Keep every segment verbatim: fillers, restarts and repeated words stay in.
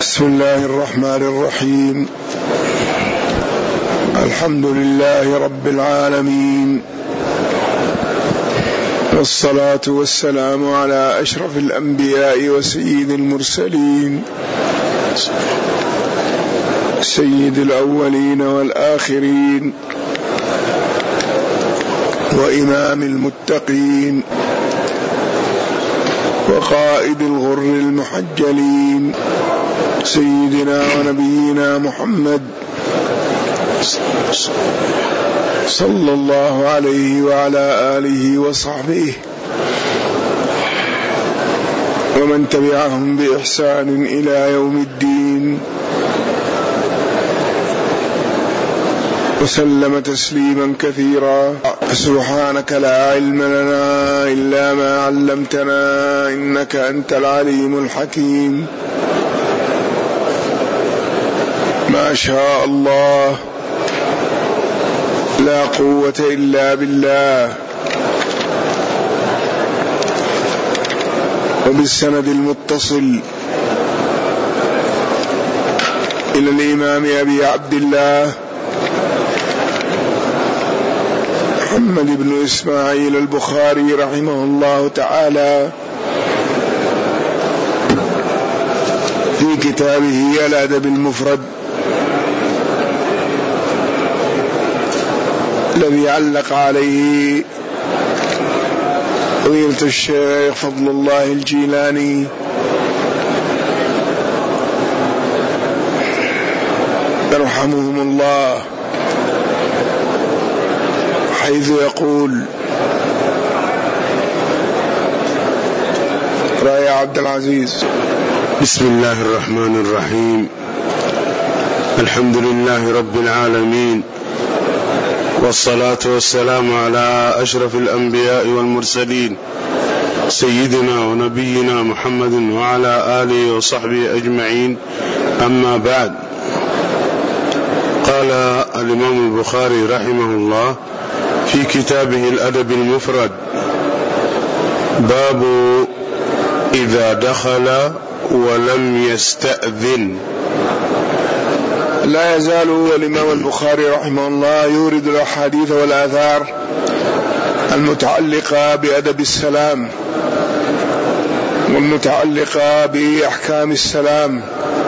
بسم الله الرحمن الرحيم. الحمد لله رب العالمين، والصلاة والسلام على أشرف الأنبياء وسيد المرسلين، سيد الأولين والآخرين، وإمام المتقين، وقائد الغر المحجلين، سيدنا ونبينا محمد صلى الله عليه وعلى آله وصحبه ومن تبعهم بإحسان إلى يوم الدين، وسلم تسليما كثيرا. سبحانك لا علم لنا إلا ما علمتنا إنك أنت العليم الحكيم. ما شاء الله، لا قوة إلا بالله. وبالسند المتصل إلى الإمام أبي عبد الله محمد بن إسماعيل البخاري رحمه الله تعالى في كتابه الأدب المفرد الذي علق عليه فضيلة الشيخ فضل الله الجيلاني يرحمهم الله، حيث يقول: رأي عبد العزيز. بسم الله الرحمن الرحيم. الحمد لله رب العالمين، والصلاة والسلام على أشرف الأنبياء والمرسلين، سيدنا ونبينا محمد وعلى آله وصحبه أجمعين. أما بعد، قال الإمام البخاري رحمه الله في كتابه الأدب المفرد: باب إذا دخل ولم يستأذن. لا يزال الإمام البخاري رحمه الله يورد الأحاديث والآثار المتعلقة بأدب السلام والمتعلقة بأحكام السلام،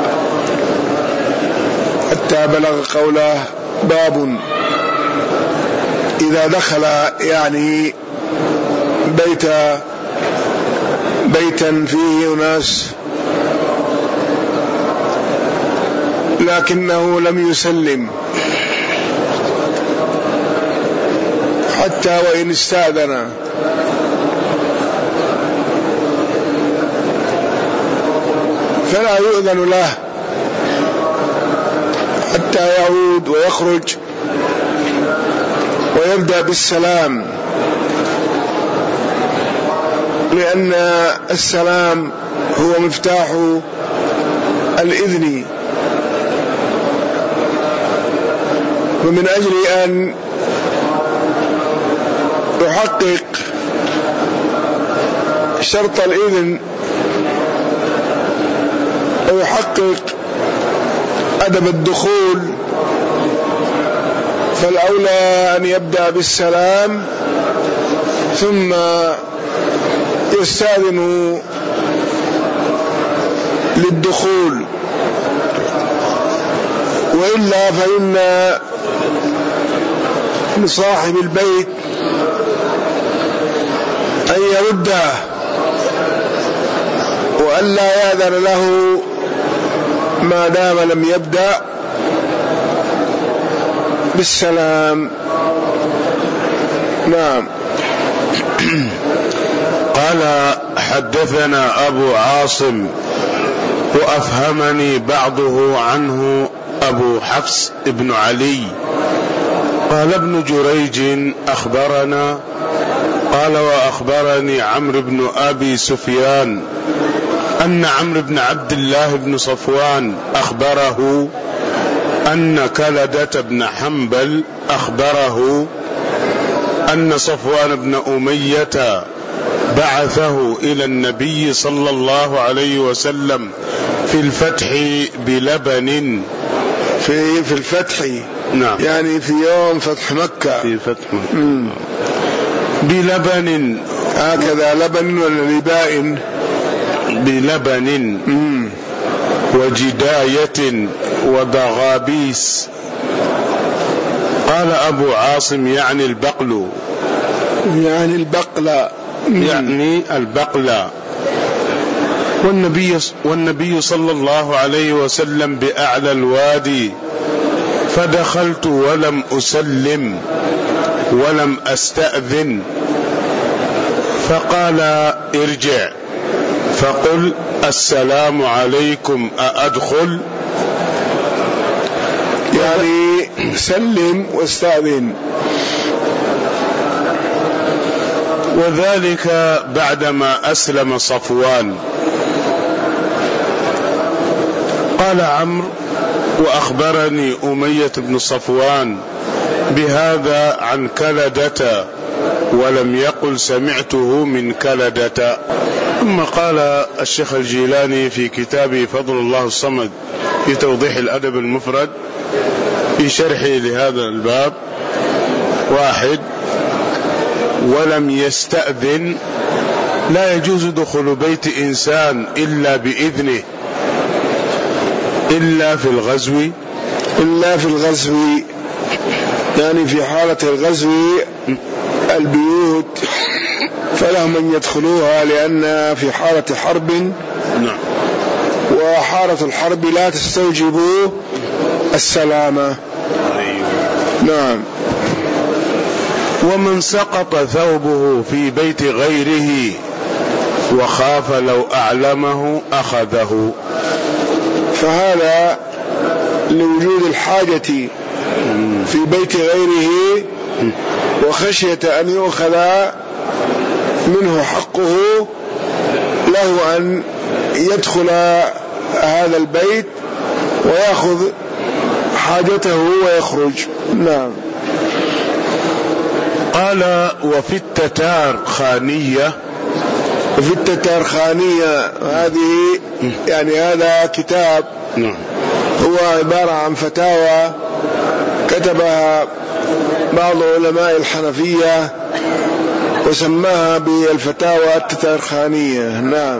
حتى بلغ قوله: باب إذا دخل، يعني بيت بيتا فيه أناس لكنه لم يسلم حتى وإن استأذن، فلا يؤذن له حتى يعود ويخرج ويبدأ بالسلام، لأن السلام هو مفتاح الإذن. ومن أجل أن يحقق شرط الإذن ويحقق أدب الدخول، فالأولى أن يبدأ بالسلام ثم يستأذن للدخول، وإلا فإن لصاحب البيت أن يرده وأن لا يأذن له ما دام لم يبدأ بالسلام. نعم. قال: حدثنا أبو عاصم، وأفهمني بعضه عنه أبو حفص بن علي. قال ابن جريج: أخبرنا. قال: وأخبرني عمرو بن أبي سفيان أن عمرو بن عبد الله بن صفوان أخبره أن كلدة بن حنبل أخبره أن صفوان بن أمية بعثه إلى النبي صلى الله عليه وسلم في الفتح بلبن. في في الفتح، نعم، يعني في يوم فتح مكة. في فتح مكة بلبن، هكذا لبن ولا لباء؟ بلبن مم. وجداية وضغابيس. قال أبو عاصم يعني البقل، يعني البقلة، يعني البقلة. والنبي, والنبي صلى الله عليه وسلم بأعلى الوادي، فدخلت ولم أسلم ولم أستأذن، فقال ارجع فقل السلام عليكم أأدخل؟ يعني سلم واستأذن. وذلك بعدما أسلم صفوان. قال عمرو وأخبرني أمية بن صفوان بهذا عن كلدة، ولم يقل سمعته من كلدة. ثم قال الشيخ الجيلاني في كتابه فضل الله الصمد في توضيح الأدب المفرد في شرحه لهذا الباب: واحد، ولم يستأذن، لا يجوز دخول بيت إنسان إلا بإذنه إلا في الغزو. إلا في الغزو، يعني في حالة الغزو البيوت فلهم أن يدخلوها، لأن في حالة حرب. نعم. وحالة الحرب لا تستوجب السلامة. أيوة. نعم. ومن سقط ثوبه في بيت غيره وخاف لو أعلمه أخذه. فهذا لوجود الحاجة في بيت غيره وخشية أن يؤخذ منه حقه، له أن يدخل هذا البيت ويأخذ حاجته ويخرج. نعم. قال وفي التتار خانية. وفي التتار خانية، هذه يعني هذا كتاب هو عبارة عن فتاوى كتبها بعض علماء الحنفية وسماها بالفتاوى التتارخانية. نعم.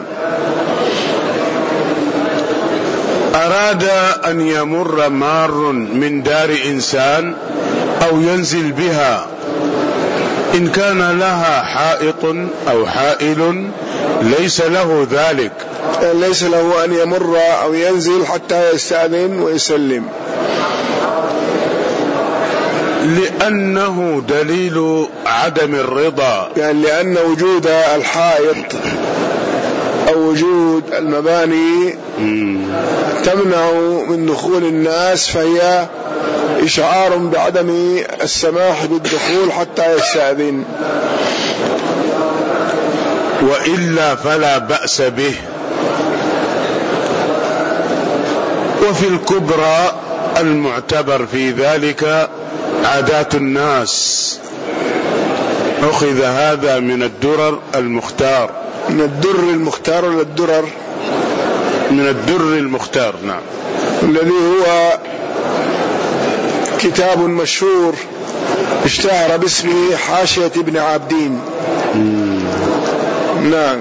أراد أن يمر مار من دار إنسان أو ينزل بها، إن كان لها حائط أو حائل ليس له ذلك، ليس له أن يمر أو ينزل حتى يستأذن ويسلم، لأنه دليل عدم الرضا، يعني لأن وجود الحائط أو وجود المباني تمنع من دخول الناس، فهي إشعار بعدم السماح بالدخول حتى يستأذن، وإلا فلا بأس به. وفي الكبرى المعتبر في ذلك عادات الناس، أخذ هذا من الدرر المختار. من الدر المختار ولا الدرر؟ من الدر المختار. نعم. الذي هو كتاب مشهور اشتهر باسمه حاشية ابن عابدين. مم. نعم.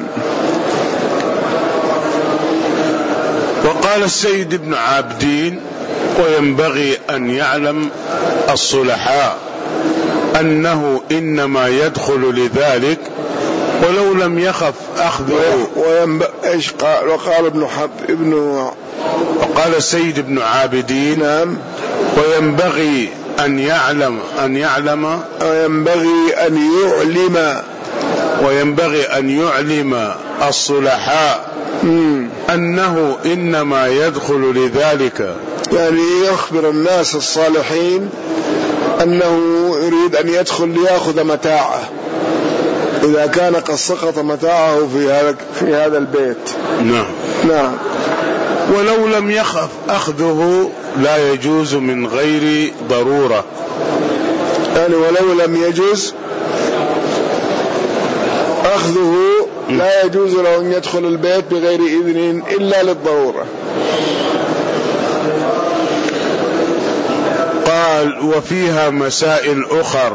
وقال السيد ابن عابدين: وينبغي أن يعلم الصلحاء أنه إنما يدخل لذلك ولو لم يخف أخذه. ايش قال؟ وقال ابن حب ابن وقال السيد ابن عابدين: نعم. وينبغي أن يعلم أن يعلم وينبغي أن يعلم وينبغي أن يعلم الصلحاء مم. أنه إنما يدخل لذلك، يعني يخبر الناس الصالحين أنه يريد أن يدخل ليأخذ متاعه إذا كان قد سقط متاعه في هذا في هذا البيت. نعم. نعم. ولو لم يخف أخذه لا يجوز من غير ضرورة، يعني ولو لم يجوز فأخذه لا يجوز له أن يدخل البيت بغير إذن إلا للضرورة. قال وفيها مسائل أخر.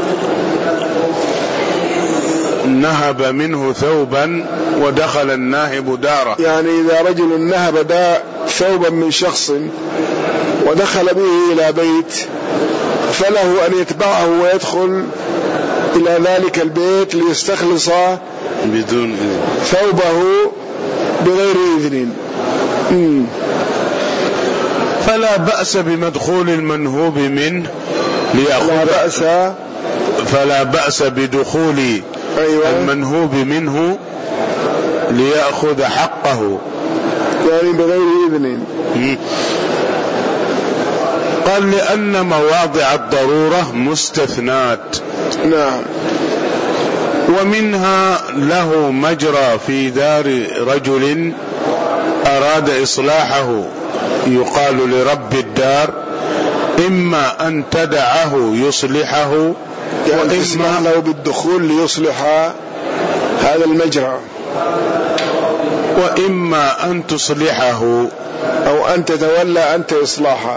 نهب منه ثوبا ودخل الناهب داره، يعني إذا رجل نهب دا ثوبا من شخص ودخل به إلى بيت فله أن يتبعه ويدخل إلى ذلك البيت ليستخلص بدون ثوبه بغير إذن. مم. فلا بأس بمدخول المنهوب منه ليأخذ لا بأس فلا بأس بدخول أيوة. المنهوب منه ليأخذ حقه، يعني بغير إذن. قال لأن مواضع الضرورة مستثنات. نعم. ومنها له مجرى في دار رجل أراد إصلاحه يقال لرب الدار إما أن تدعه يصلحه يعني تسمح له بالدخول ليصلح هذا المجرى، وإما أن تصلحه أو أن تتولى أنت إصلاحه.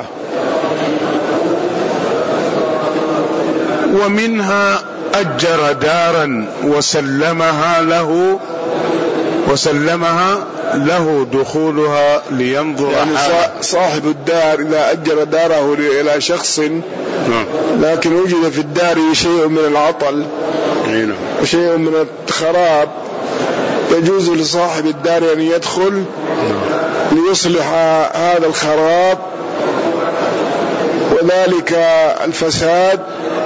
ومنها أجر دارا وسلمها له وسلمها له دخولها لينظر يعني حاله. صاحب الدار إذا أجر داره إلى شخص لكن وجد في الدار شيء من العطل وشيء من الخراب يجوز لصاحب الدار أن يدخل ليصلح هذا الخراب وذلك الفساد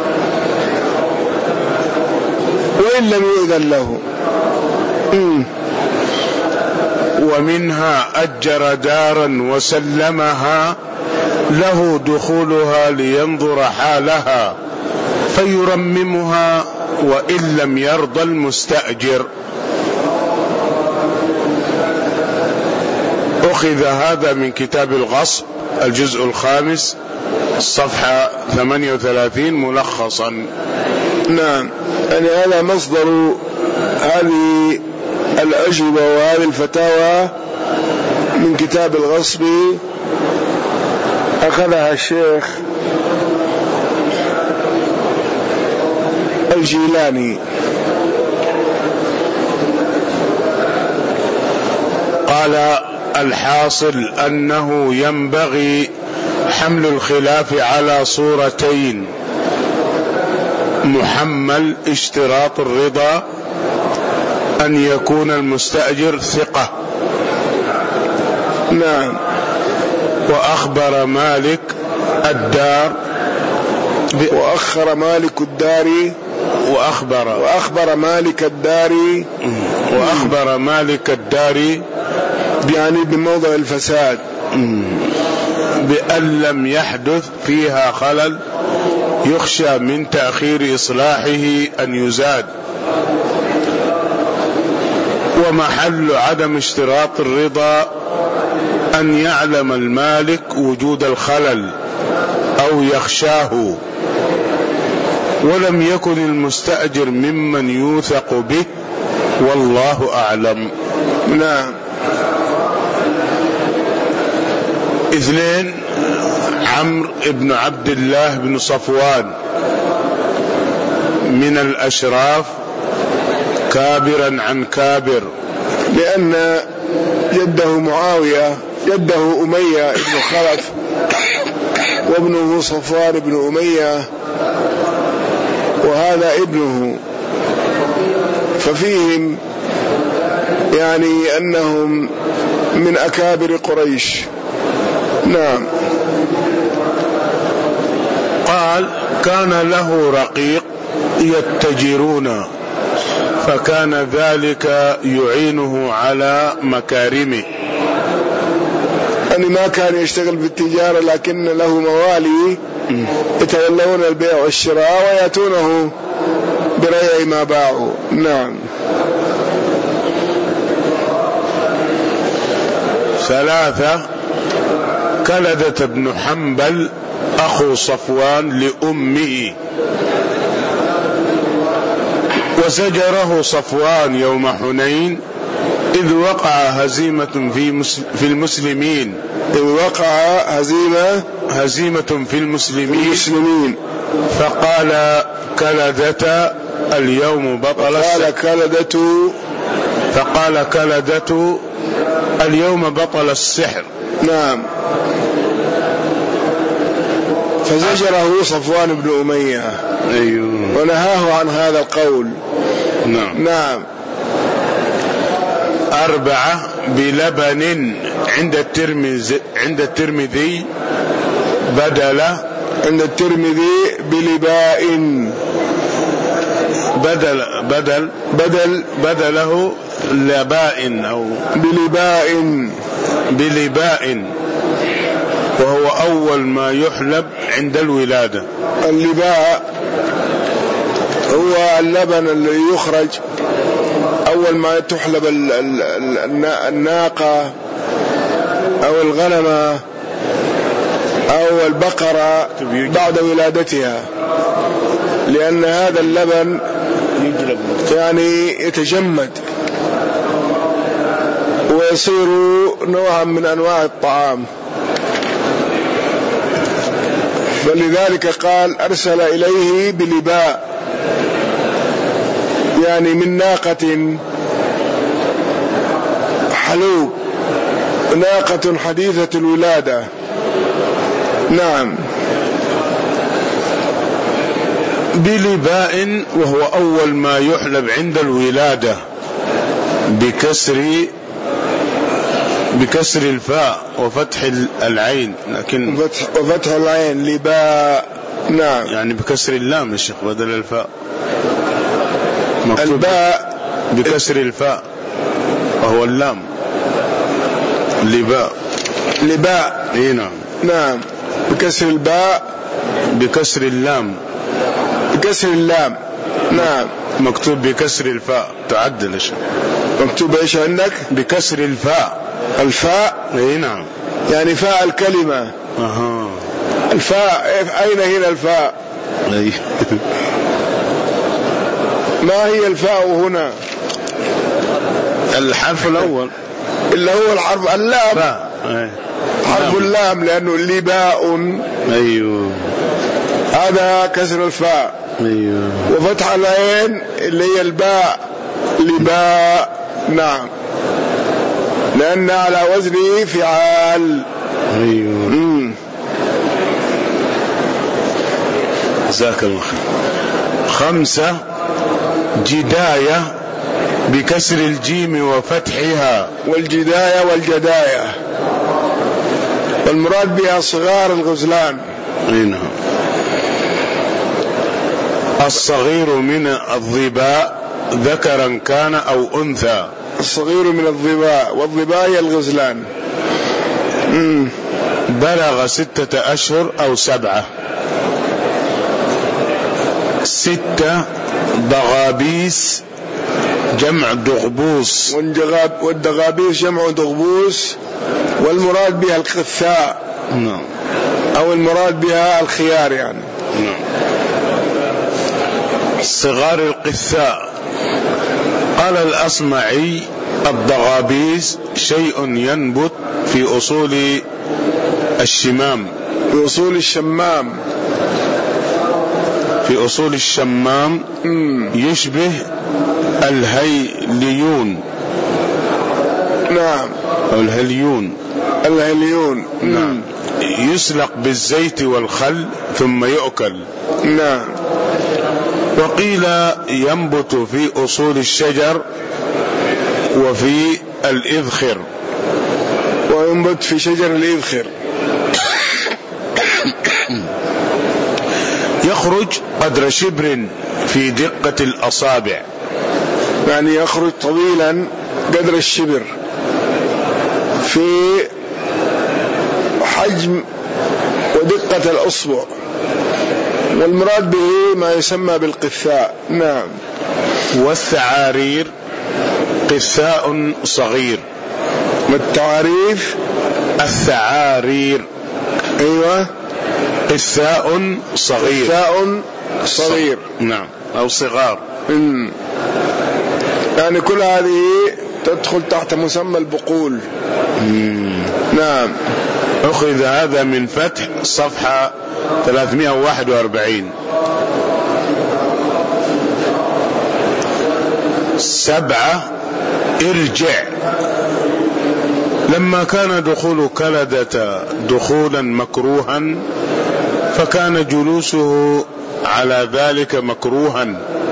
وإن لم يؤذن له. م. ومنها أجر دارا وسلمها له دخولها لينظر حالها فيرممها وإن لم يرضى المستأجر. أخذ هذا من كتاب الغصب الجزء الخامس الصفحة ثمانية وثلاثين ملخصا. نعم، يعني هذا مصدر هذه الأجوبة وهذه الفتاوى من كتاب الغصب، أخذها الشيخ الجيلاني. قال الحاصل أنه ينبغي حمل الخلاف على صورتين: محمل اشتراط الرضا أن يكون المستأجر ثقة. نعم. وأخبر مالك الدار وأخر مالك الدار وأخبر وأخبر مالك الدار وأخبر مالك الدار يعني بموضع الفساد بأن لم يحدث فيها خلل يخشى من تأخير إصلاحه أن يزاد. ومحل عدم اشتراط الرضا أن يعلم المالك وجود الخلل أو يخشاه ولم يكن المستأجر ممن يوثق به والله أعلم. نعم. اثنين: عمرو بن عبد الله بن صفوان من الأشراف كابرا عن كابر، لأن جده معاوية جده أمية بن خلف وابنه صفوان بن أمية وهذا ابنه، ففيهم يعني أنهم من أكابر قريش. نعم. قال كان له رقيق يتجرون فكان ذلك يعينه على مكارمه، يعني ما كان يشتغل بالتجارة لكن له موالي يتولون البيع والشراء ويأتونه بريع ما باعوا. نعم. ثلاثة: كلدة بن حنبل أخو صفوان لأمه فزجره صفوان يوم حنين إذ وقع هزيمة في, في المسلمين إذ وقع هزيمة هزيمة في المسلمين, المسلمين فقال كلدة اليوم بطل فقال كلدة فقال كلدة اليوم بطل السحر. نعم. فزجره صفوان بن أمية أيوه. ونهاه عن هذا القول. نعم. نعم. أربعة بلبن عند الترمذي عند الترمذي بدل عند الترمذي بلباء بدل بدل بدل بدله لباء أو بلباء بلباء وهو أول ما يحلب عند الولادة. اللباء هو اللبن الذي يخرج أول ما تحلب الناقة أو الغنمة أو البقرة بعد ولادتها، لأن هذا اللبن يعني يتجمد ويصير نوعا من أنواع الطعام، فلذلك قال أرسل إليه بلباء، يعني من ناقة حلوب، ناقة حديثة الولادة. نعم. بلباء وهو أول ما يحلب عند الولادة بكسر بكسر الفاء وفتح العين، لكن وفتح, وفتح العين لباء. نعم. يعني بكسر اللام يا شيخ بدل الفاء، الباء بكسر الفاء وهو اللام لباء. لباء. اي نعم. نعم. بكسر الباء بكسر اللام بكسر اللام. نعم. مكتوب بكسر الفاء، تعدل يا شيخ. مكتوب ايش عندك؟ بكسر الفاء. الفاء. اي نعم. يعني فاء الكلمة. اها. الفاء اين هنا الفاء؟ اي. ما هي الفاء هنا؟ الحرف الأول اللي هو الحرف اللام. فاء. أي. حرف اللام، لأنه لباء. أيوه. هذا كسر الفاء. أيوه. وفتح العين اللي هي الباء، لباء. نعم. لأن على وزن فعال. أيوه. امم جزاك الله خير. خمسة جداية بكسر الجيم وفتحها. والجداية والجداية والمراد بها صغار الغزلان. نعم. الصغير من الظباء ذكرا كان أو أنثى. الصغير من الظباء، والظباء هي الغزلان. مم. بلغ ستة أشهر أو سبعة. ستة ضغابيس جمع دغبوس، والدغابيس جمع دغبوس، والمراد بها القثاء. نعم. أو المراد بها الخيار يعني. نعم. صغار القثاء. قال الأصمعي الضغابيس شيء ينبت في أصول الشمام. في أصول الشمام. في أصول الشمام. مم. يشبه الهيليون. نعم. أو الهليون. الهليون. نعم. يسلق بالزيت والخل ثم يؤكل. نعم. وقيل ينبت في أصول الشجر وفي الإذخر. وينبت في شجر الإذخر. يخرج قدر شبر في دقة الأصابع. يعني يخرج طويلا قدر الشبر في حجم ودقة الأصبع، والمراد به ما يسمى بالقثاء. نعم. والثعارير قثاء صغير. والتعاريف الثعارير. أيوة. قثاء صغير. قثاء صغير. نعم. أو صغار. مم. يعني كل هذه تدخل تحت مسمى البقول. مم. نعم. أخذ هذا من فتح صفحة ثلاثمائة وواحد وأربعين. سبعة، ارجع. لما كان دخول كلدة دخولا مكروها فكان جلوسه على ذلك مكروها،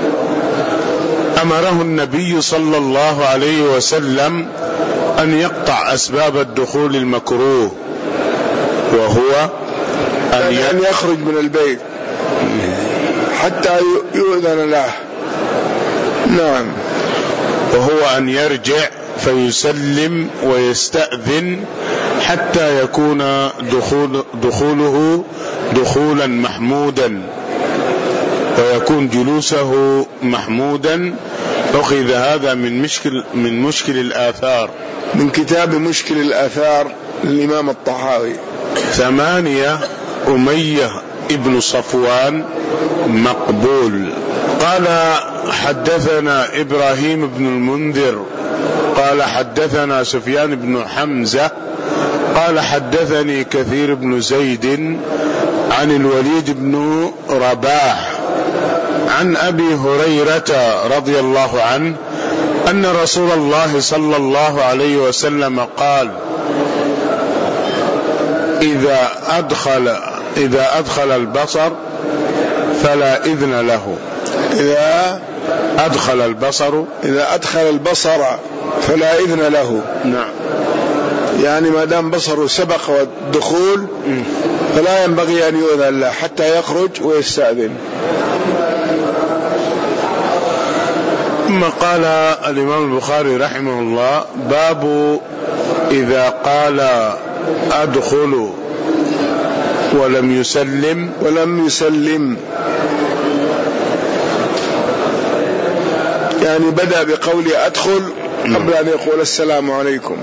أمره النبي صلى الله عليه وسلم أن يقطع أسباب الدخول المكروه، وهو أن, يعني أن يخرج من البيت حتى يؤذن له. نعم. وهو أن يرجع فيسلم ويستأذن حتى يكون دخول دخوله دخولا محمودا ويكون جلوسه محمودا. أخذ هذا من مشكل من مشكل الآثار، من كتاب مشكل الآثار للإمام الطحاوي. ثمانية، أمية ابن صفوان مقبول. قال حدثنا إبراهيم بن المنذر قال حدثنا سفيان بن حمزة قال حدثني كثير بن زيد عن الوليد بن رباح عن أبي هريرة رضي الله عنه أن رسول الله صلى الله عليه وسلم قال: إذا أدخل إذا أدخل البصر فلا إذن له. إذا أدخل البصر إذا أدخل البصر فلا إذن له. نعم. يعني ما دام بصره سبق والدخول فلا ينبغي أن يؤذن له حتى يخرج ويستأذن. ثم قال الإمام البخاري رحمه الله: باب إذا قال أدخل ولم يسلم ولم يسلم يعني بدأ بقول أدخل قبل أن يقول السلام عليكم.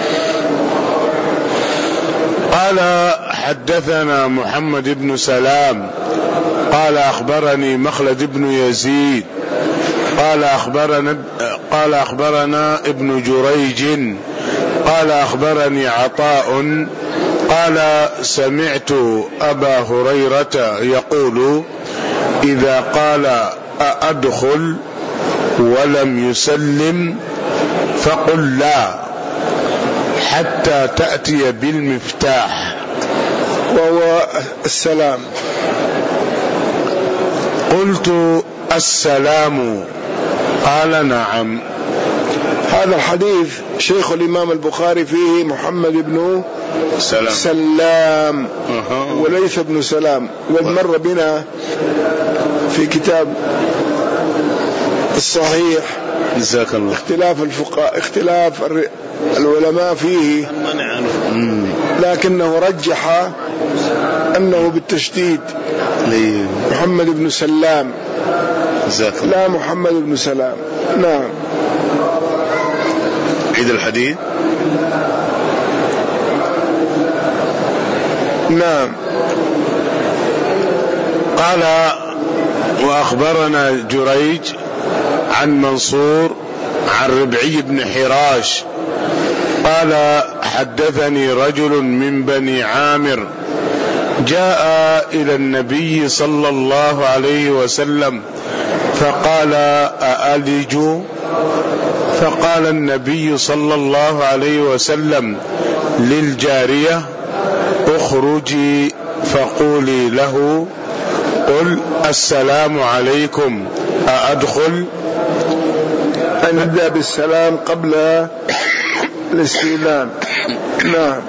قال حدثنا محمد بن سلام قال أخبرني مخلد بن يزيد قال أخبرنا قال أخبرنا ابن جريج قال أخبرني عطاء قال سمعت أبا هريرة يقول: إذا قال أأدخل ولم يسلم فقل لا حتى تأتي بالمفتاح، وهو السلام. قلت: السلام؟ قال: نعم. هذا الحديث شيخ الإمام البخاري فيه محمد بن سلام, سلام وليس بن سلام، وقد مر بنا في كتاب الصحيح اختلاف الفقهاء اختلاف العلماء فيه، لكنه رجح أنه بالتشديد محمد بن سلام لا محمد بن سلام. نعم. عيد الحديث. نعم. قال: وأخبرنا جريج عن منصور عن ربعي بن حراش قال: حدثني رجل من بني عامر جاء إلى النبي صلى الله عليه وسلم فقال: أألج؟ فقال النبي صلى الله عليه وسلم للجارية: اخرجي فقولي له: قل السلام عليكم أأدخل؟ أن نبدأ بالسلام قبل الاستئذان. نعم.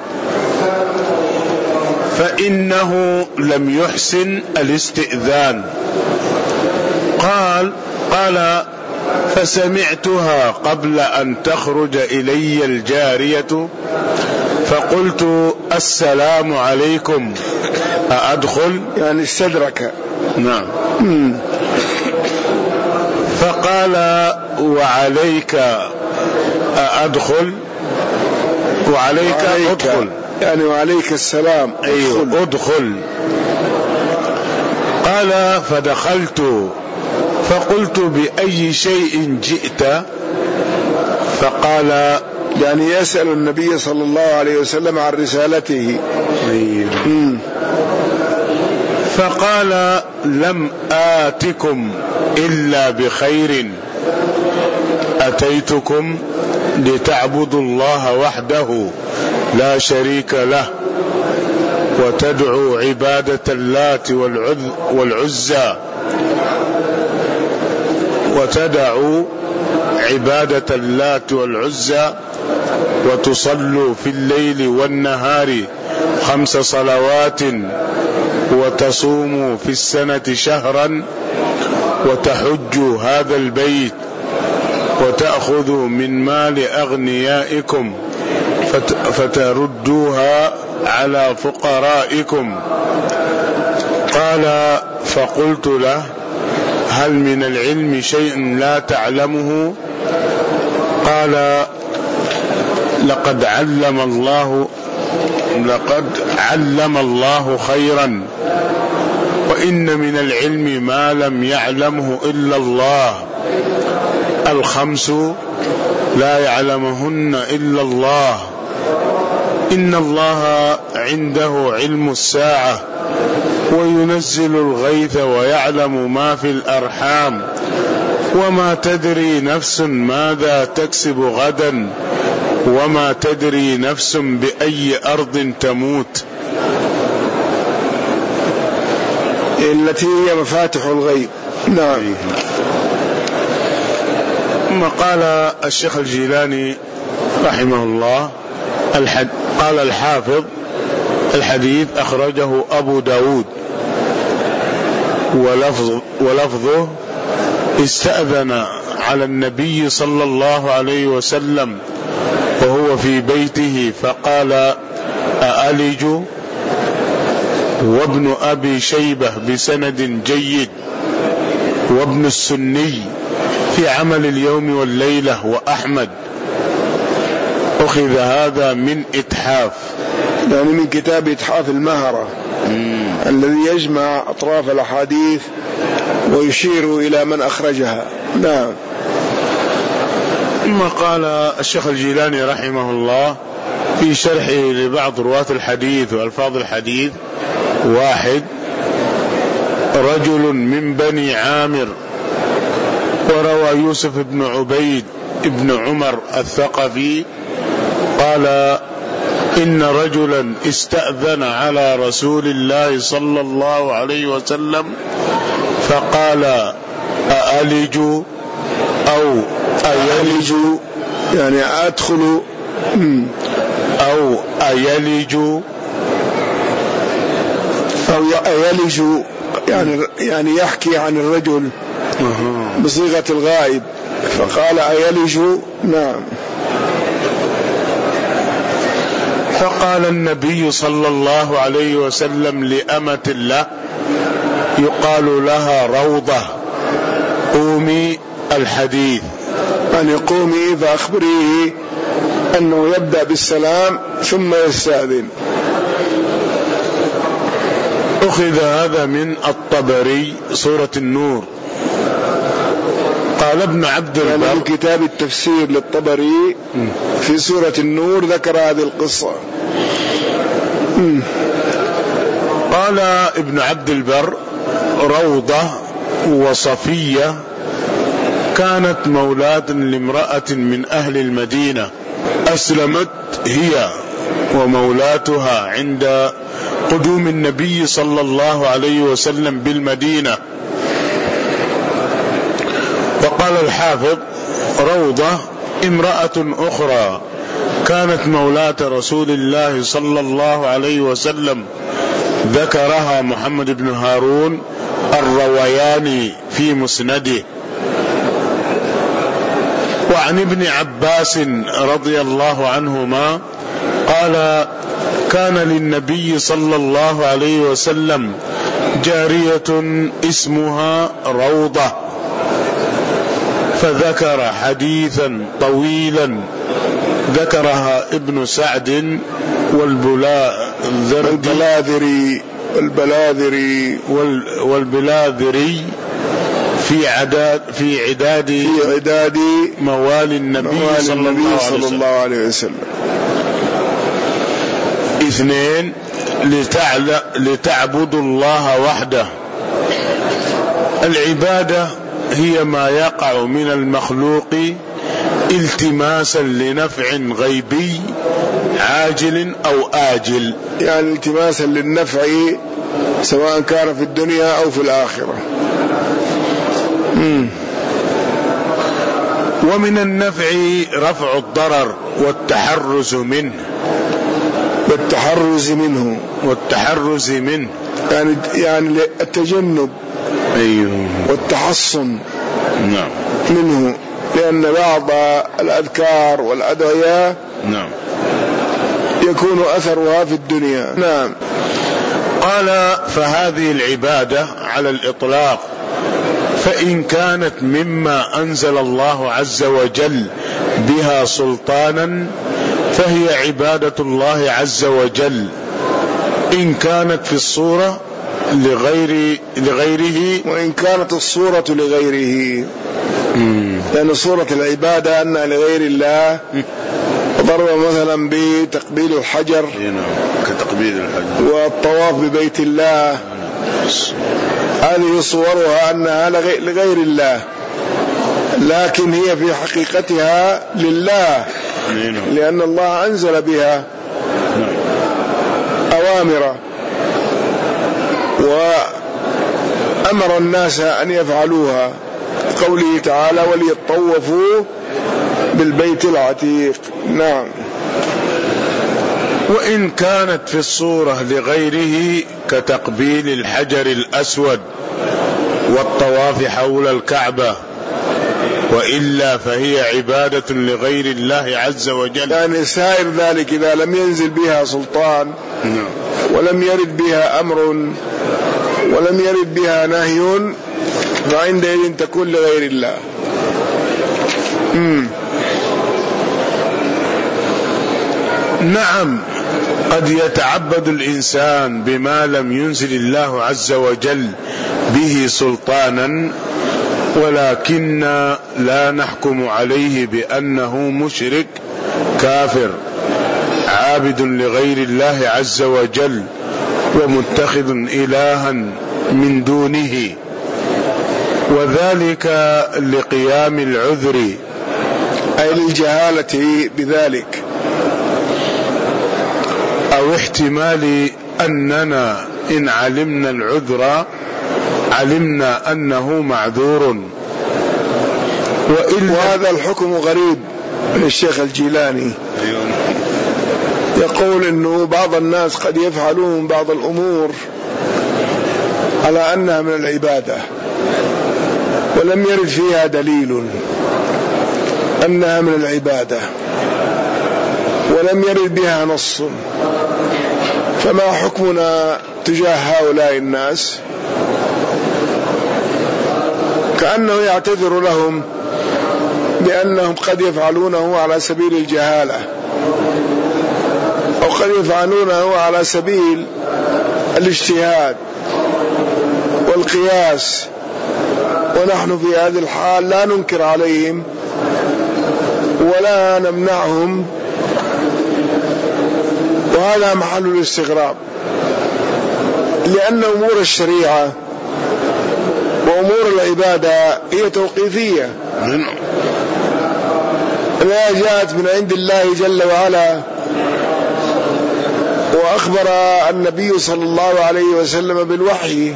فإنه لم يحسن الاستئذان. قال قال فسمعتها قبل أن تخرج إلي الجارية فقلت: السلام عليكم أأدخل؟ يعني استدرك. نعم. فقال: وعليك أأدخل؟ وعليك, وعليك أدخل، يعني وعليك السلام. أيوه أدخل. أدخل. قال: فدخلت فقلت: بأي شيء جئت؟ فقال يعني يسأل النبي صلى الله عليه وسلم عن رسالته. فقال لم آتكم إلا بخير، أتيتكم لتعبدوا الله وحده لا شريك له وتدعوا عبادة اللات والعزى وتدعوا عبادة اللات والعزى وتصلوا في الليل والنهار خمس صلوات وتصوموا في السنة شهرا وتحجوا هذا البيت وتأخذوا من مال أغنيائكم فتردوها على فقرائكم. قال فقلت له هل من العلم شيء لا تعلمه؟ قال لقد علم الله لقد علم الله خيرا، وإن من العلم ما لم يعلمه إلا الله، الخمس لا يعلمهن إلا الله، إن الله عنده علم الساعة وينزل الغيث ويعلم ما في الأرحام وما تدري نفس ماذا تكسب غدا وما تدري نفس بأي أرض تموت. التي هي مفاتح الغيب. نعم. ثم قال الشيخ الجيلاني رحمه الله الحد قال الحافظ الحديث أخرجه أبو داود ولفظ ولفظه استأذن على النبي صلى الله عليه وسلم وهو في بيته فقال أألج؟ وابن أبي شيبة بسند جيد وابن السني في عمل اليوم والليلة وأحمد. أخذ هذا من إتحاف، يعني من كتاب إتحاف المهرة الذي يجمع أطراف الأحاديث ويشير إلى من أخرجها. نعم. ثم قال الشيخ الجيلاني رحمه الله في شرحه لبعض رواة الحديث وألفاظ الحديث: واحد، رجل من بني عامر، وروى يوسف بن عبيد ابن عمر الثقفي قال إن رجلا استأذن على رسول الله صلى الله عليه وسلم فقال أألج أو أيلج، يعني أدخل أو أيلج أو أيلج، يعني يعني يحكي عن الرجل بصيغة الغائب، فقال أيلج. نعم. فقال النبي صلى الله عليه وسلم لأمة له يقال لها روضة: قومي الحديث، يعني قومي فأخبريه أنه يبدأ بالسلام ثم يستأذن. أخذ هذا من الطبري سورة النور. قال ابن عبد البر، يعني من كتاب التفسير للطبري في سورة النور ذكر هذه القصة. قال ابن عبد البر: روضة وصفية كانت مولاة لامرأة من أهل المدينة، أسلمت هي ومولاتها عند قدوم النبي صلى الله عليه وسلم بالمدينة. وقال الحافظ: روضة امرأة أخرى كانت مولاة رسول الله صلى الله عليه وسلم، ذكرها محمد بن هارون الروياني في مسنده. وعن ابن عباس رضي الله عنهما قال: كان للنبي صلى الله عليه وسلم جارية اسمها روضة، فذكر حديثا طويلا ذكرها ابن سعد والبلاذري والبلاذري والبلاذري في في عداد في عداد في عداد موالي النبي, موالي صلى, النبي الله صلى الله عليه وسلم. اثنين لتعبدوا الله وحده. العبادة هي ما يقع من المخلوق التماسا لنفع غيبي عاجل أو آجل، يعني التماسا للنفع سواء كان في الدنيا أو في الآخرة. مم. ومن النفع رفع الضرر والتحرز منه والتحرز منه والتحرز منه يعني يعني التجنب أيوه والتحصن نعم منه، لأن بعض الأذكار والأدعية نعم يكون أثرها في الدنيا. نعم. قال فهذه العبادة على الإطلاق فإن كانت مما أنزل الله عز وجل بها سلطانا فهي عبادة الله عز وجل، إن كانت في الصورة لغير لغيره وإن كانت الصورة لغيره، لأن صورة العبادة أنها لغير الله. ضرب مثلا بتقبيل الحجر كتقبيل الحجر والطواف ببيت الله، هذه صورها أنها لغير الله، لكن هي في حقيقتها لله، لأن الله أنزل بها أوامر وأمر الناس أن يفعلوها، قوله تعالى وليطوفوا بالبيت العتيق. نعم. وإن كانت في الصورة لغيره كتقبيل الحجر الأسود والطواف حول الكعبة، وإلا فهي عبادة لغير الله عز وجل. يعني سائر ذلك إذا لم ينزل بها سلطان ولم يرد بها أمر ولم يرد بها نهي فعندئذ تكون لغير الله. مم. نعم، قد يتعبد الإنسان بما لم ينزل الله عز وجل به سلطانا، ولكن لا نحكم عليه بأنه مشرك كافر عابد لغير الله عز وجل ومتخذ إلها من دونه، وذلك لقيام العذر أي للجهالة بذلك، أو احتمال أننا إن علمنا العذر علمنا أنه معذور. وهذا الحكم غريب من الشيخ الجيلاني، يقول إنه بعض الناس قد يفعلون بعض الأمور على أنها من العبادة ولم يرد فيها دليل أنها من العبادة ولم يرد بها نص، فما حكمنا تجاه هؤلاء الناس؟ كأنه يعتذر لهم بأنهم قد يفعلونه على سبيل الجهالة أو قد يفعلونه على سبيل الاجتهاد والقياس، ونحن في هذه الحال لا ننكر عليهم ولا نمنعهم، وهذا محل الاستغراب، لأن أمور الشريعة وأمور العبادة هي توقيفية، لا جاءت من عند الله جل وعلا، وأخبر النبي صلى الله عليه وسلم بالوحي،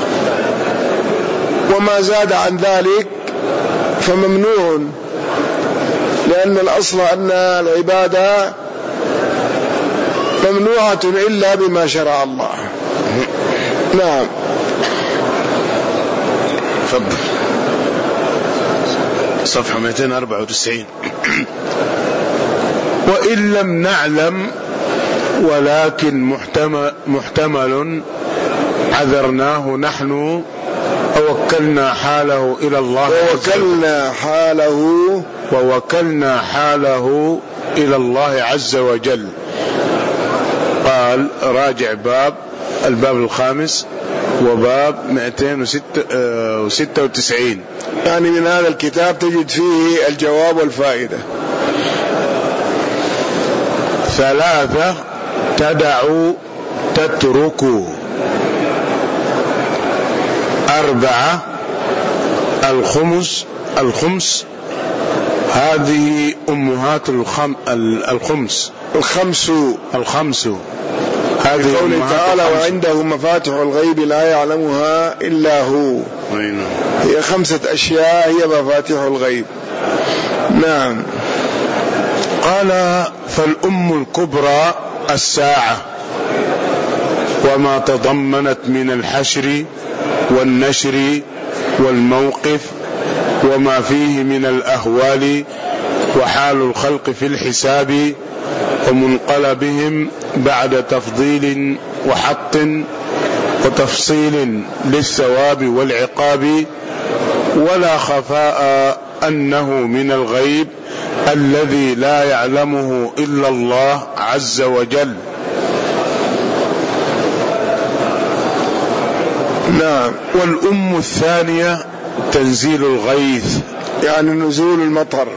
وما زاد عن ذلك فممنوع، لأن الأصل أن العبادة ممنوعة إلا بما شرع الله. نعم. تفضل. صفحة مئتين وأربعة وتسعين. وإن لم نعلم ولكن محتمل, محتمل عذرناه نحن ووكلنا حاله إلى الله ووكلنا حاله ووكلنا حاله إلى الله عز وجل. قال راجع باب الباب الخامس وباب مئتين وستة وتسعين. يعني من هذا الكتاب تجد فيه الجواب والفائدة. ثلاثة تدع تترك. أربعة الخمس الخمس هذه أمهات الخم الخمس الخمس الخمس هذه قوله تعالى وعنده مفاتح الغيب لا يعلمها إلا هو. هي خمسة أشياء هي مفاتيح الغيب. نعم. قال فالأم الكبرى الساعة وما تضمنت من الحشر والنشر والموقف وما فيه من الأهوال وحال الخلق في الحساب ومنقلبهم بعد تفضيل وحط وتفصيل للثواب والعقاب ولا خفاء أنه من الغيب الذي لا يعلمه إلا الله عز وجل. نعم. والأم الثانية تنزيل الغيث يعني نزول المطر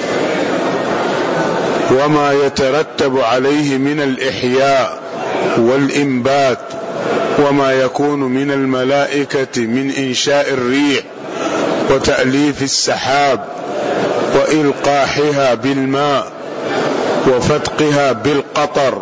وما يترتب عليه من الإحياء والإنبات وما يكون من الملائكة من إنشاء الريح وتأليف السحاب وإلقاحها بالماء وفتقها بالقطر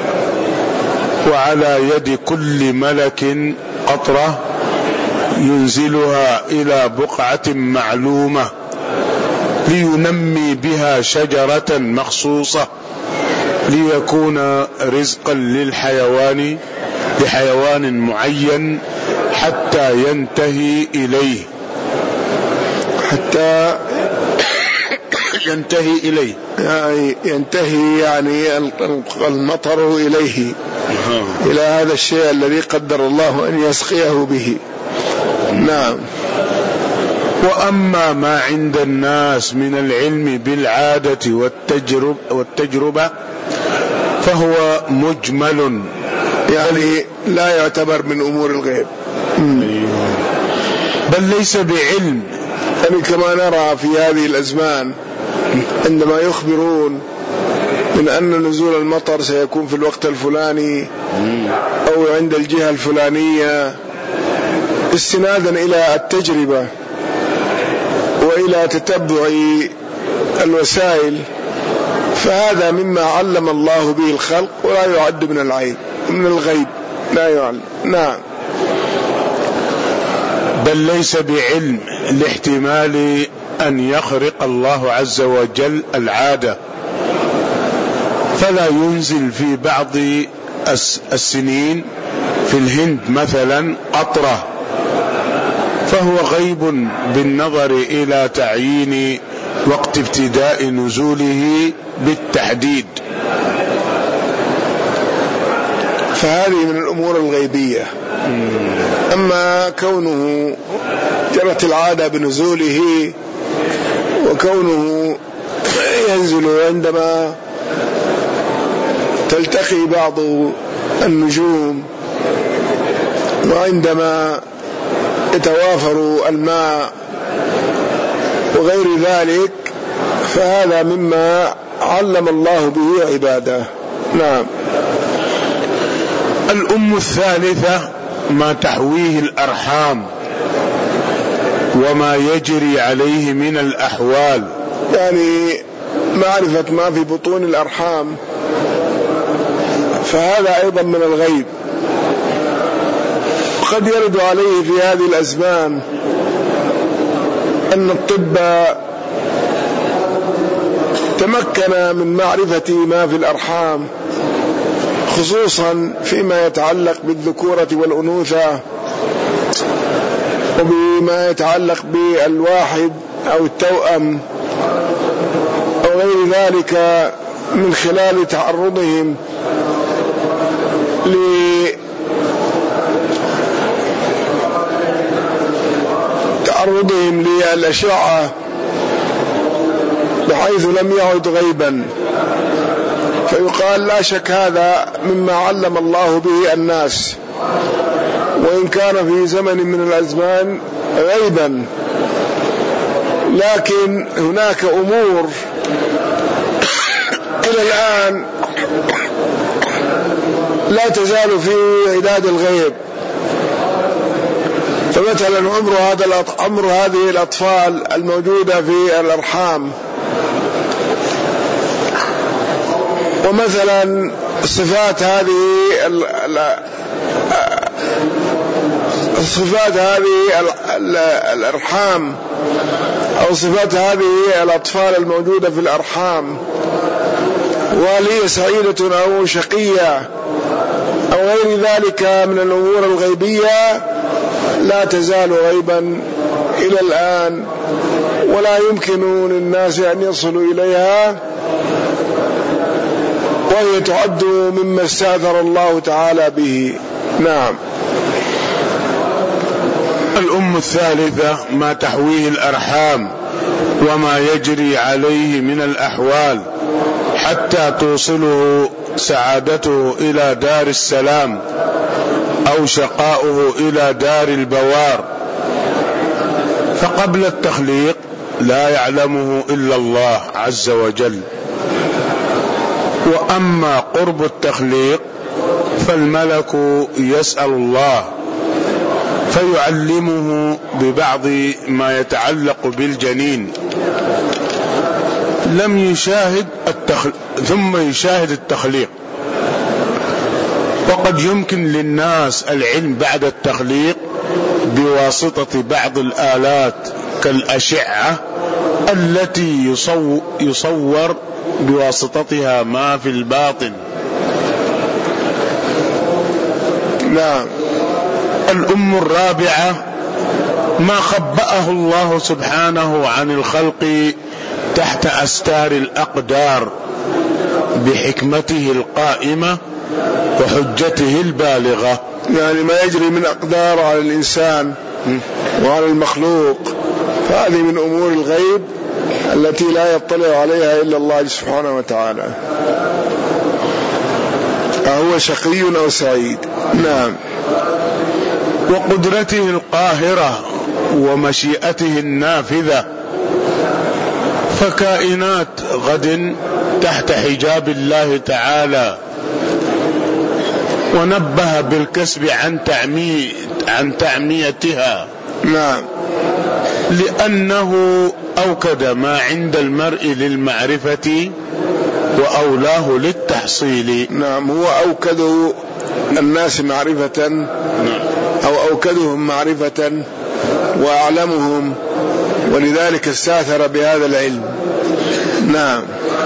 وعلى يد كل ملك قطرة ينزلها إلى بقعة معلومة لينمي بها شجرة مخصوصة ليكون رزقا للحيوان لحيوان معين حتى ينتهي إليه حتى ينتهي إليه يعني ينتهي يعني المطر إليه إلى هذا الشيء الذي قدر الله أن يسقيه به. نعم. وأما ما عند الناس من العلم بالعادة والتجربة, والتجربة فهو مجمل يعني لا يعتبر من أمور الغيب بل ليس بعلم. يعني كما نرى في هذه الأزمان عندما يخبرون من أن نزول المطر سيكون في الوقت الفلاني أو عند الجهة الفلانية استنادا إلى التجربة وإلى تتبع الوسائل، فهذا مما علم الله به الخلق ولا يعد من العيب من الغيب لا يعلم. نعم. بل ليس بعلم لاحتمال أن يخرق الله عز وجل العادة فلا ينزل في بعض السنين في الهند مثلا قطرة فهو غيب بالنظر إلى تعيين وقت ابتداء نزوله بالتحديد. فهذه من الأمور الغيبية. أما كونه جرت العادة بنزوله وكونه ينزل عندما تلتقي بعض النجوم وعندما يتوافر الماء وغير ذلك فهذا مما علم الله به عباده. نعم. الأم الثالثة ما تحويه الأرحام وما يجري عليه من الأحوال، يعني معرفة ما في بطون الأرحام، فهذا أيضا من الغيب. قد يرد عليه في هذه الأزمان أن الطب تمكن من معرفة ما في الأرحام، خصوصا فيما يتعلق بالذكورة والأنوثة وبما يتعلق بالواحد أو التوأم أو غير ذلك، من خلال تعرضهم لتعرضهم للأشعة بحيث لم يعد غيبا، فيقال لا شك هذا مما علم الله به الناس وإن كان في زمن من الأزمان غيبا، لكن هناك أمور إلى الآن لا تزال في عداد الغيب. فمثلا عمر هذا عمر هذه الأطفال الموجودة في الأرحام، ومثلا صفات هذه صفات هذه الأرحام أو صفات هذه الأطفال الموجودة في الأرحام، وهل هي سعيدة أو شقية أو غير ذلك من الأمور الغيبية، لا تزال غيبا إلى الآن، ولا يمكن للناس أن يصلوا إليها، وهي تعد مما استأثر الله تعالى به. نعم. الأم الثالثة ما تحويه الأرحام وما يجري عليه من الأحوال حتى توصله سعادته إلى دار السلام أو شقاؤه إلى دار البوار. فقبل التخليق لا يعلمه إلا الله عز وجل، وأما قرب التخليق فالملك يسأل الله فيعلمه ببعض ما يتعلق بالجنين، لم يشاهد التخل... ثم يشاهد التخليق. وقد يمكن للناس العلم بعد التخليق بواسطة بعض الآلات كالأشعة التي يصو... يصور بواسطتها ما في الباطن. نعم. الأم الرابعة ما خبأه الله سبحانه عن الخلق تحت أستار الأقدار بحكمته القائمة وحجته البالغة، يعني ما يجري من أقدار على الإنسان وعلى المخلوق، فهذه من أمور الغيب التي لا يطلع عليها إلا الله سبحانه وتعالى. أهو شقي أو سعيد؟ نعم. وقدرته القاهرة ومشيئته النافذة، فكائنات غد تحت حجاب الله تعالى، ونبه بالكسب عن تعمية عن تعميتها. نعم. لأنه أوكد ما عند المرء للمعرفة وأولاه للتحصيل. نعم. هو أوكد الناس معرفة، نعم، أو أوكدهم معرفة وأعلمهم، ولذلك استاثر بهذا العلم. نعم.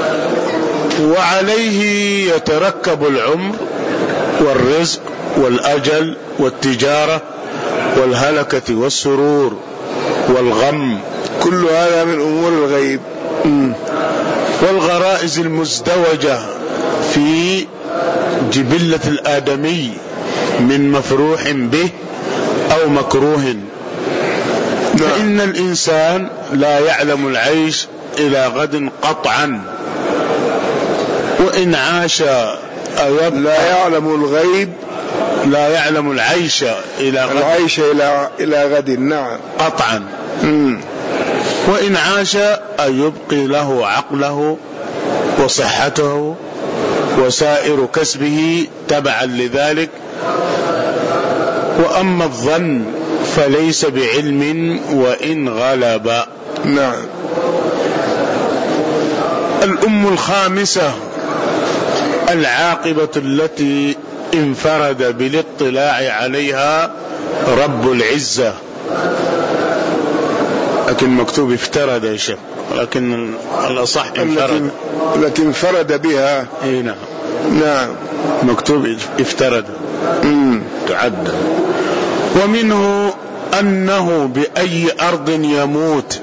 وعليه يتركب العمر والرزق والأجل والتجارة والهلكة والسرور والغم، كل هذا من أمور الغيب. م. والغرائز المزدوجة في جبلة الآدمي من مفروح به أو مكروه. فإن الإنسان لا يعلم العيش إلى غد قطعا، وإن عاش أو لا يعلم الغيب، لا يعلم العيش إلى غد العيش إلى إلى غد. نعم. قطعا. مم. وإن عاش أن يبقي له عقله وصحته وسائر كسبه تبعا لذلك. وأما الظن فليس بعلم وإن غلب. نعم. الأم الخامسة العاقبة التي انفرد بالاطلاع عليها رب العزة، لكن مكتوب افترد يا شيخ، لكن الأصح انفرد. التي انفرد بها. اي نعم. نعم. مكتوب افترد. مم. تعد. ومنه أنه بأي أرض يموت،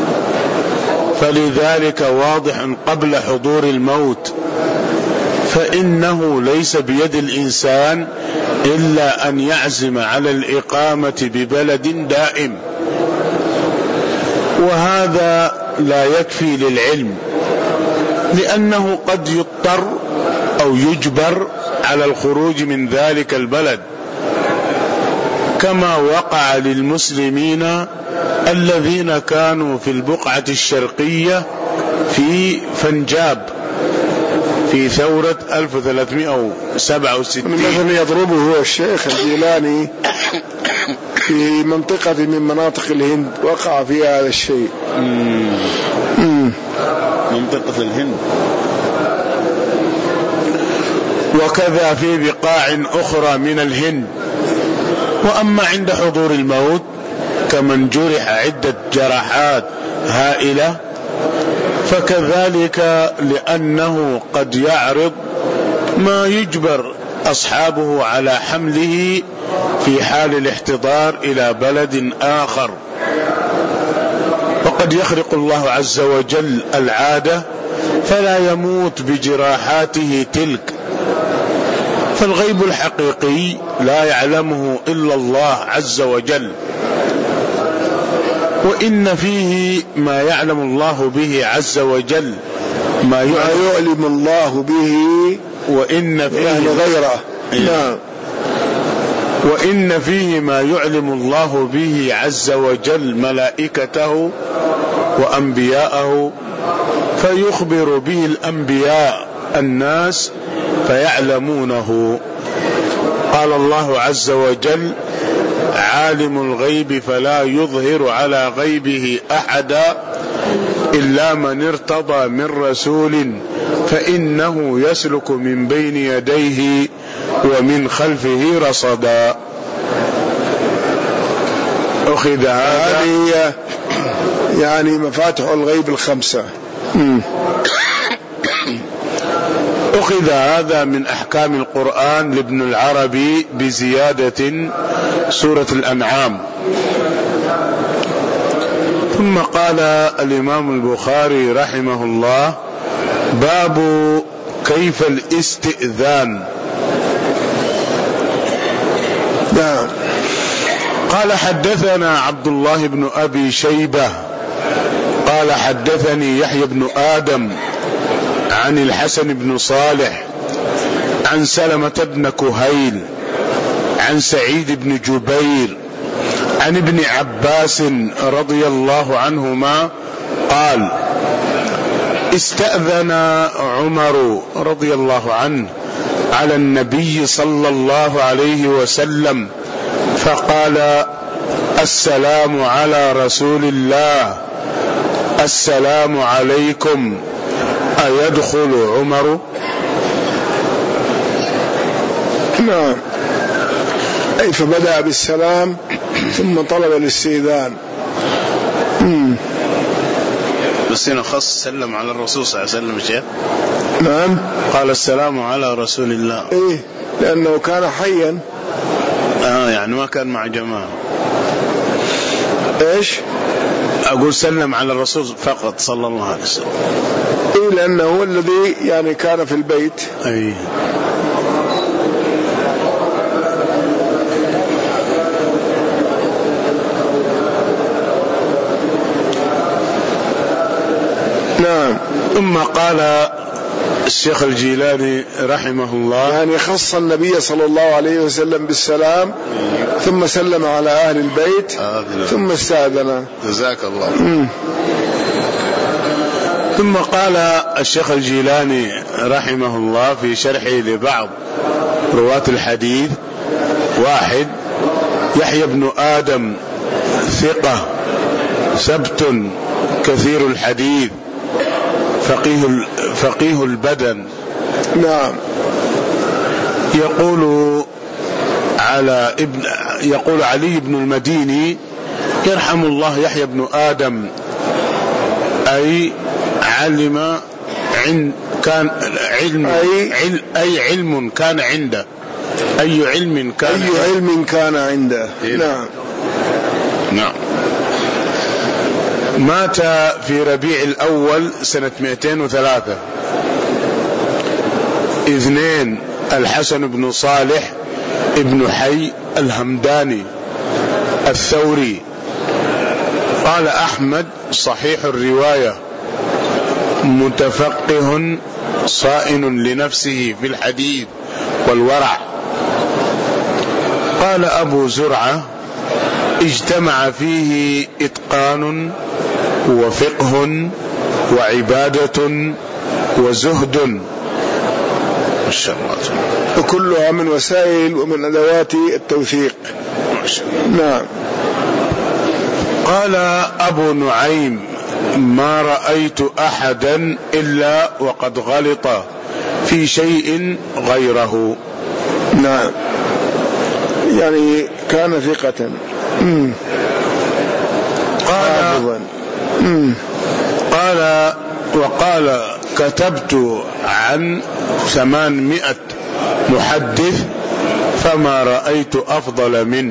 فلذلك واضح قبل حضور الموت، فإنه ليس بيد الإنسان إلا أن يعزم على الإقامة ببلد دائم، وهذا لا يكفي للعلم، لأنه قد يضطر أو يجبر على الخروج من ذلك البلد، كما وقع للمسلمين الذين كانوا في البقعة الشرقية في فنجاب في ثورة ألف وثلاثمائة وسبعة وستين. مثلا يضربه هو الشيخ الجيلاني في منطقة من مناطق الهند وقع فيها هذا الشيء. مم. مم. منطقة الهند. وكذا في بقاع أخرى من الهند. وأما عند حضور الموت كمن جرح عدة جراحات هائلة فكذلك، لأنه قد يعرض ما يجبر أصحابه على حمله في حال الاحتضار إلى بلد آخر، وقد يخرق الله عز وجل العادة فلا يموت بجراحاته تلك. فالغيب الحقيقي لا يعلمه إلا الله عز وجل، وإن فيه ما يعلم الله به عز وجل، ما يعلم الله به، وإن فيه يعني غيره. نعم. وإن فيه ما يعلم الله به عز وجل ملائكته وأنبياءه، فيخبر به الأنبياء الناس فيعلمونه. قال الله عز وجل: عالم الغيب فلا يظهر على غيبه أحدا إلا من ارتضى من رسول فإنه يسلك من بين يديه ومن خلفه رصدا. أخذ هذا يعني مفاتح الغيب الخمسة. أخذ هذا من أحكام القرآن لابن العربي بزيادة سورة الأنعام. ثم قال الإمام البخاري رحمه الله: باب كيف الاستئذان. نعم. قال: حدثنا عبد الله بن أبي شيبة قال حدثني يحيى بن آدم عن الحسن بن صالح عن سلمة بن كهيل عن سعيد بن جبير عن ابن عباس رضي الله عنهما قال: استأذن عمر رضي الله عنه على النبي صلى الله عليه وسلم فقال: السلام على رسول الله، السلام عليكم، أيدخل عمر؟ نعم. أي فبدأ بالسلام ثم طلب الاستئذان. بس هنا خص سلم على الرسول صلى الله عليه وسلم شيخ. نعم. قال: السلام على رسول الله. إيه، لأنه كان حيا. آه يعني ما كان مع جماعة. إيش؟ أقول سلم على الرسول فقط صلى الله عليه وسلم. إيه، لأنه هو الذي يعني كان في البيت. أي. نعم. ثم قال الشيخ الجيلاني رحمه الله: يعني خص النبي صلى الله عليه وسلم بالسلام ثم سلم على أهل البيت ثم استأذن. جزاك الله. مم. ثم قال الشيخ الجيلاني رحمه الله في شرحه لبعض رواة الحديث: واحد، يحيى بن آدم ثقة ثبت كثير الحديث فقيه فقيه البدن. نعم. يقول على ابن يقول علي بن المديني يرحم الله يحيى بن آدم، أي علم عن كان علم أي, عل أي علم كان عنده أي علم كان أي علم كان عنده. نعم. نعم. مات في ربيع الأول سنة مئتين وثلاثة. اثنين، الحسن بن صالح ابن حي الهمداني الثوري. قال أحمد: صحيح الرواية، متفقه صائن لنفسه في الحديث والورع. قال أبو زرعة: اجتمع فيه إتقان وفقه وعبادة وزهد، ما شاء الله، وكلها من وسائل ومن أدوات التوثيق. ما شاء الله. نعم. قال أبو نعيم: ما رأيت أحدا إلا وقد غلط في شيء غيره. نعم، يعني كان ثقة. قال قال وقال: كتبت عن ثمانمائة محدث فما رأيت أفضل منه.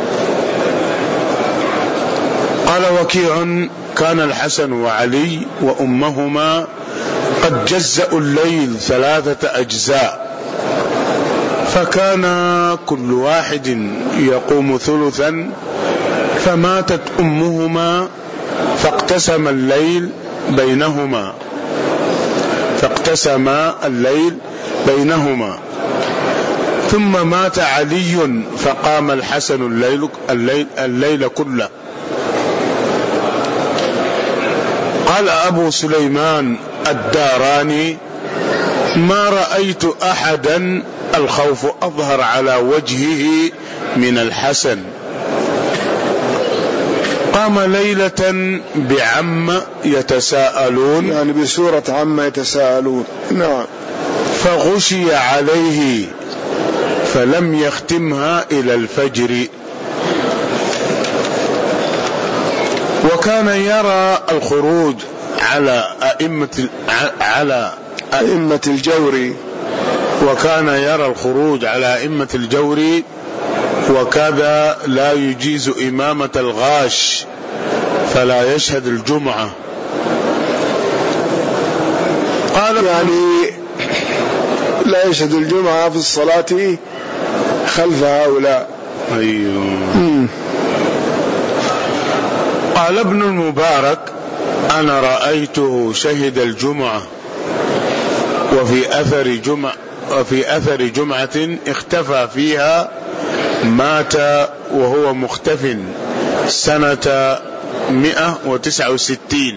قال وكيع: كان الحسن وعلي وأمهما قد جزأوا الليل ثلاثة أجزاء، فكان كل واحد يقوم ثلثا، فماتت أمهما فاقتسم الليل بينهما فاقتسم الليل بينهما ثم مات علي فقام الحسن الليل, الليل, الليل كله. قال أبو سليمان الداراني: ما رأيت أحدا الخوف أظهر على وجهه من الحسن. قام ليلة بعم يتساءلون، يعني بسورة عم يتساءلون. نعم. فغشي عليه فلم يختمها إلى الفجر. وكان يرى الخروج على أئمة على أئمة الجور وكان يرى الخروج على أئمة الجور وكذا لا يجيز إمامة الغاش فلا يشهد الجمعة. قال يعني لا يشهد الجمعة في الصلاة خلف هؤلاء. أيوه. قال ابن المبارك: أنا رأيته شهد الجمعة، وفي أثر جمعة وفي أثر جمعة اختفى فيها مات وهو مختف سنة مئة وتسعة وستين.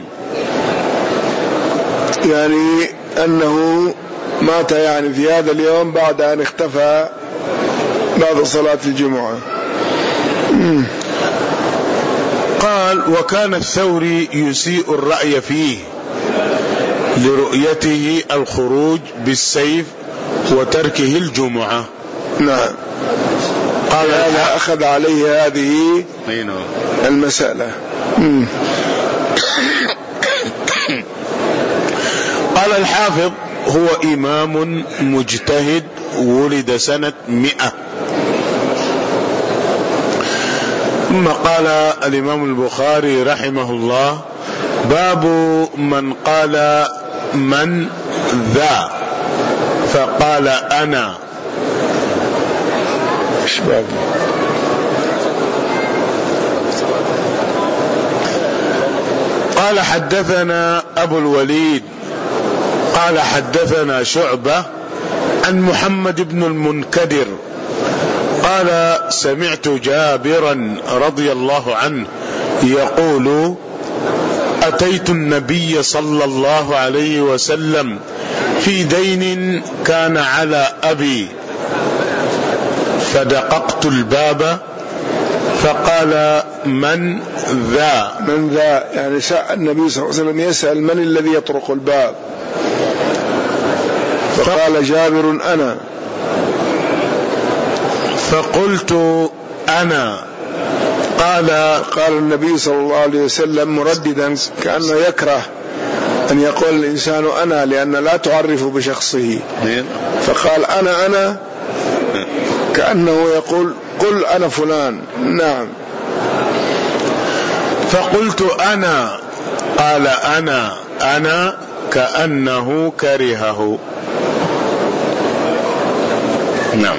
يعني أنه مات يعني في هذا اليوم بعد أن اختفى بعد صلاة الجمعة. قال: وكان الثوري يسيء الرأي فيه لرؤيته الخروج بالسيف وتركه الجمعة. نعم. قال هذا أخذ عليه هذه المسألة. قال الحافظ: هو إمام مجتهد ولد سنة مئة. ثم قال الإمام البخاري رحمه الله: باب من قال من ذا فقال أنا. قال حدثنا أبو الوليد قال حدثنا شعبة عن محمد بن المنكدر قال: سمعت جابرا رضي الله عنه يقول: أتيت النبي صلى الله عليه وسلم في دين كان على أبي، فدققت الباب فقال: من ذا؟ من ذا يعني سأل النبي صلى الله عليه وسلم يسأل من الذي يطرق الباب، فقال جابر: أنا. فقلت: أنا. قال قال النبي صلى الله عليه وسلم مرددا كأنه يكره أن يقول الإنسان أنا، لأن لا تعرف بشخصه، فقال: أنا أنا كأنه يقول قل أنا فلان. نعم. فقلت: أنا. قال: أنا أنا كأنه كرهه. نعم.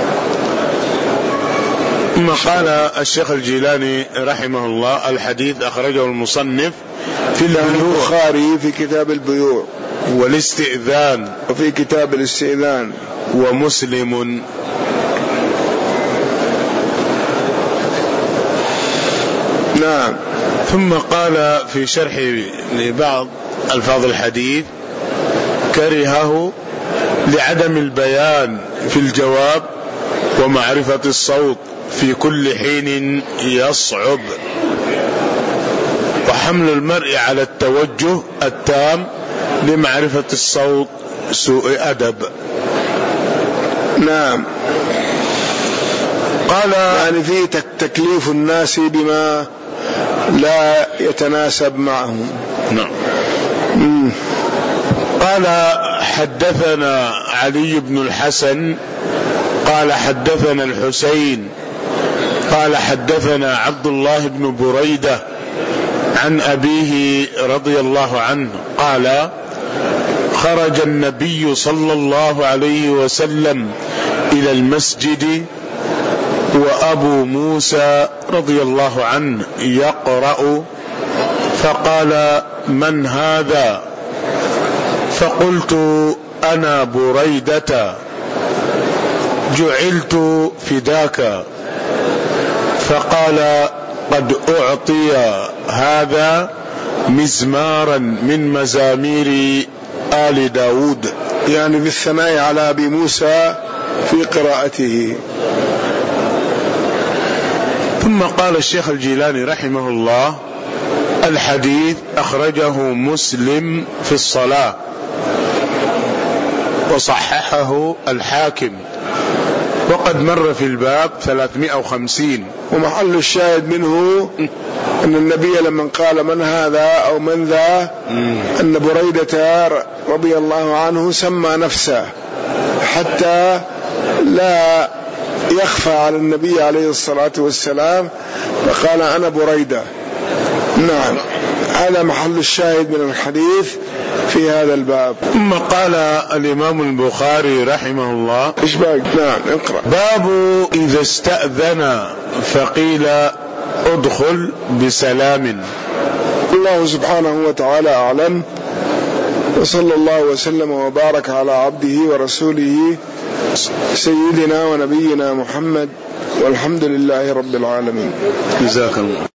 ثم قال الشيخ الجيلاني رحمه الله: الحديث أخرجه المصنف في البخاري في كتاب البيوع والاستئذان وفي كتاب الاستئذان، ومسلم نعم. ثم قال في شرح لبعض ألفاظ الحديث: كرهه لعدم البيان في الجواب ومعرفة الصوت في كل حين يصعب، وحمل المرء على التوجه التام لمعرفة الصوت سوء أدب. نعم. قال يعني فيه تكليف الناس بما لا يتناسب معهم. نعم. قال: حدثنا علي بن الحسن قال حدثنا الحسين قال حدثنا عبد الله بن بريدة عن أبيه رضي الله عنه قال: خرج النبي صلى الله عليه وسلم إلى المسجد وأبو موسى رضي الله عنه يقرأ، فقال: من هذا؟ فقلت: أنا بريدة جعلت فداك. فقال: قد أعطي هذا مزمارا من مزامير آل داود، يعني بالثناء على أبي موسى في قراءته. ثم قال الشيخ الجيلاني رحمه الله: الحديث أخرجه مسلم في الصلاة وصححه الحاكم، وقد مر في الباب ثلاثمائة وخمسين. ومحل الشاهد منه أن النبي لما قال من هذا أو من ذا أن بريدة رضي الله عنه سمى نفسه حتى لا يخفى على النبي عليه الصلاة والسلام، فقال: أنا بريدة. نعم، هذا محل الشاهد من الحديث في هذا الباب. ثم قال الإمام البخاري رحمه الله: إيش باقي؟ نعم، اقرأ. باب إذا استأذن فقيل ادخل بسلام. الله سبحانه وتعالى أعلم، وصلى الله وسلم وبارك على عبده ورسوله سيدنا ونبينا محمد، والحمد لله رب العالمين. جزاك الله.